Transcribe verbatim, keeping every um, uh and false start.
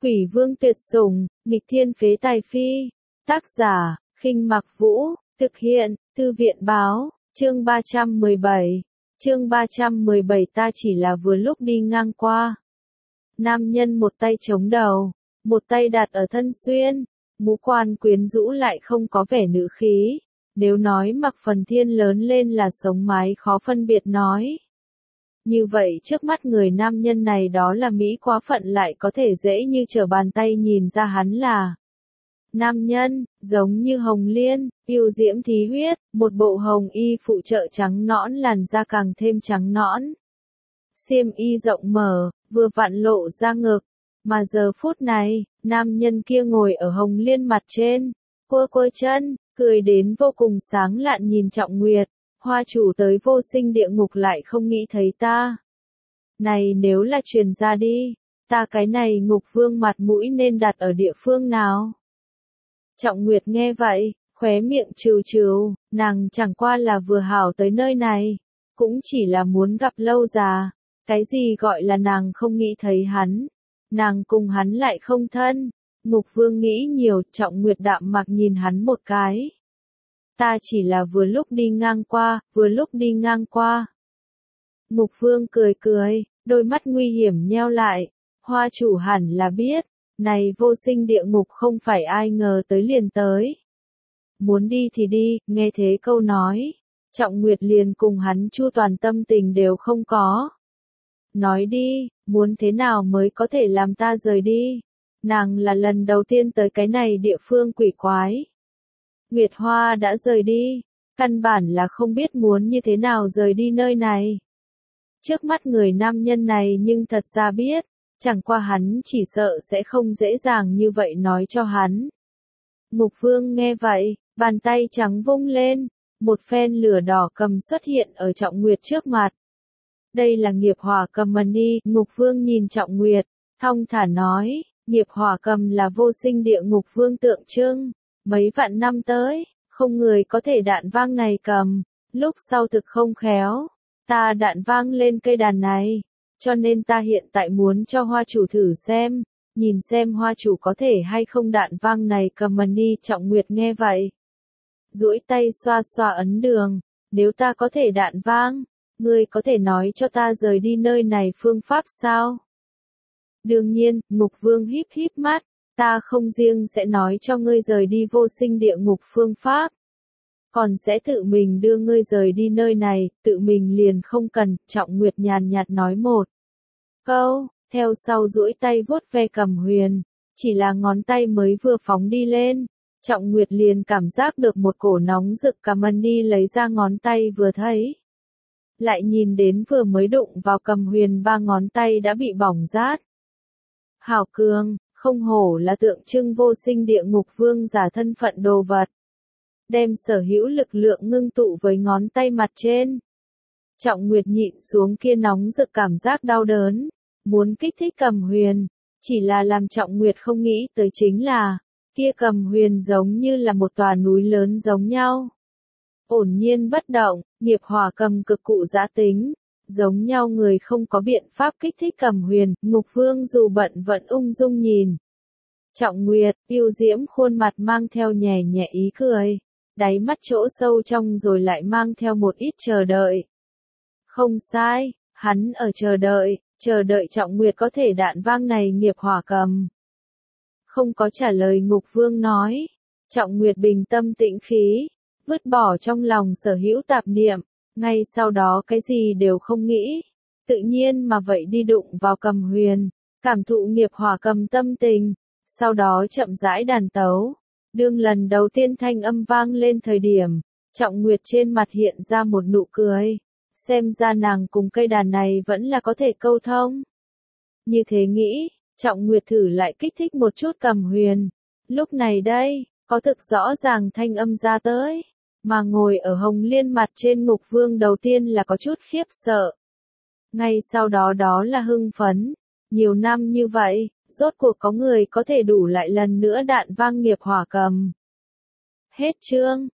Quỷ vương tuyệt sủng, nghịch thiên phế tài phi. Tác giả, Khinh Mặc Vũ, thực hiện, Thư viện báo, chương ba trăm mười bảy. Chương ba trăm mười bảy ta chỉ là vừa lúc đi ngang qua. Nam nhân một tay chống đầu, một tay đặt ở thân xuyên, ngũ quan quyến rũ lại không có vẻ nữ khí. Nếu nói Mạc Phần Thiên lớn lên là sống mái khó phân biệt nói. Như vậy trước mắt người nam nhân này đó là Mỹ quá phận lại có thể dễ như trở bàn tay nhìn ra hắn là nam nhân, giống như hồng liên, yêu diễm thí huyết, một bộ hồng y phụ trợ trắng nõn làn da càng thêm trắng nõn. Xiêm y rộng mở, vừa vặn lộ ra ngực, mà giờ phút này, nam nhân kia ngồi ở hồng liên mặt trên, quơ quơ chân, cười đến vô cùng sáng lạn nhìn Trọng Nguyệt. Hoa chủ tới vô sinh địa ngục lại không nghĩ thấy ta. Này nếu là truyền ra đi, ta cái này ngục vương mặt mũi nên đặt ở địa phương nào? Trọng Nguyệt nghe vậy, khóe miệng trừ trừ, nàng chẳng qua là vừa hảo tới nơi này, cũng chỉ là muốn gặp Lâu Già. Cái gì gọi là nàng không nghĩ thấy hắn? Nàng cùng hắn lại không thân. Ngục vương nghĩ nhiều, Trọng Nguyệt đạm mặc nhìn hắn một cái. Ta chỉ là vừa lúc đi ngang qua, vừa lúc đi ngang qua. Ngục vương cười cười, đôi mắt nguy hiểm nheo lại. Hoa chủ hẳn là biết, này vô sinh địa ngục không phải ai ngờ tới liền tới. Muốn đi thì đi, nghe thế câu nói. Trọng Nguyệt liền cùng hắn chu toàn tâm tình đều không có. Nói đi, muốn thế nào mới có thể làm ta rời đi? Nàng là lần đầu tiên tới cái này địa phương quỷ quái. Nguyệt Hoa đã rời đi, căn bản là không biết muốn như thế nào rời đi nơi này. Trước mắt người nam nhân này nhưng thật ra biết, chẳng qua hắn chỉ sợ sẽ không dễ dàng như vậy nói cho hắn. Ngục vương nghe vậy, bàn tay trắng vung lên, một phen lửa đỏ cầm xuất hiện ở Trọng Nguyệt trước mặt. Đây là nghiệp hỏa cầm mani, ngục vương nhìn Trọng Nguyệt, thong thả nói, nghiệp hỏa cầm là vô sinh địa ngục vương tượng trưng. Mấy vạn năm tới, không người có thể đạn vang này cầm, lúc sau thực không khéo, ta đạn vang lên cây đàn này, cho nên ta hiện tại muốn cho hoa chủ thử xem, nhìn xem hoa chủ có thể hay không đạn vang này cầm mani. Trọng Nguyệt nghe vậy, duỗi tay xoa xoa ấn đường, nếu ta có thể đạn vang, ngươi có thể nói cho ta rời đi nơi này phương pháp sao? Đương nhiên, ngục vương híp híp mắt. Ta không riêng sẽ nói cho ngươi rời đi vô sinh địa ngục phương pháp, còn sẽ tự mình đưa ngươi rời đi nơi này, tự mình liền không cần. Trọng Nguyệt nhàn nhạt nói một câu, theo sau duỗi tay vuốt ve cầm huyền, chỉ là ngón tay mới vừa phóng đi lên, Trọng Nguyệt liền cảm giác được một cổ nóng rực. Cầm mani lấy ra ngón tay vừa thấy, lại nhìn đến vừa mới đụng vào cầm huyền ba ngón tay đã bị bỏng rát. Hảo cường! Không hổ là tượng trưng vô sinh địa ngục vương giả thân phận đồ vật. Đem sở hữu lực lượng ngưng tụ với ngón tay mặt trên. Trọng Nguyệt nhịn xuống kia nóng rực cảm giác đau đớn. Muốn kích thích cầm huyền. Chỉ là làm Trọng Nguyệt không nghĩ tới chính là, kia cầm huyền giống như là một tòa núi lớn giống nhau. Ổn nhiên bất động, nghiệp hỏa cầm cực cụ dã tính. Giống nhau người không có biện pháp kích thích cầm huyền, ngục vương dù bận vẫn ung dung nhìn. Trọng Nguyệt, yêu diễm khuôn mặt mang theo nhẹ nhẹ ý cười, đáy mắt chỗ sâu trong rồi lại mang theo một ít chờ đợi. Không sai, hắn ở chờ đợi, chờ đợi Trọng Nguyệt có thể đạn vang này nghiệp hỏa cầm. Không có trả lời ngục vương nói, Trọng Nguyệt bình tâm tĩnh khí, vứt bỏ trong lòng sở hữu tạp niệm. Ngay sau đó cái gì đều không nghĩ, tự nhiên mà vậy đi đụng vào cầm huyền, cảm thụ nghiệp hỏa cầm tâm tình, sau đó chậm rãi đàn tấu. Đương lần đầu tiên thanh âm vang lên thời điểm, Trọng Nguyệt trên mặt hiện ra một nụ cười, xem ra nàng cùng cây đàn này vẫn là có thể câu thông. Như thế nghĩ, Trọng Nguyệt thử lại kích thích một chút cầm huyền, lúc này đây, có thực rõ ràng thanh âm ra tới. Mà ngồi ở hồng liên mặt trên ngục vương đầu tiên là có chút khiếp sợ. Ngay sau đó đó là hưng phấn. Nhiều năm như vậy, rốt cuộc có người có thể đủ lại lần nữa đạn vang nghiệp hỏa cầm. Hết chương.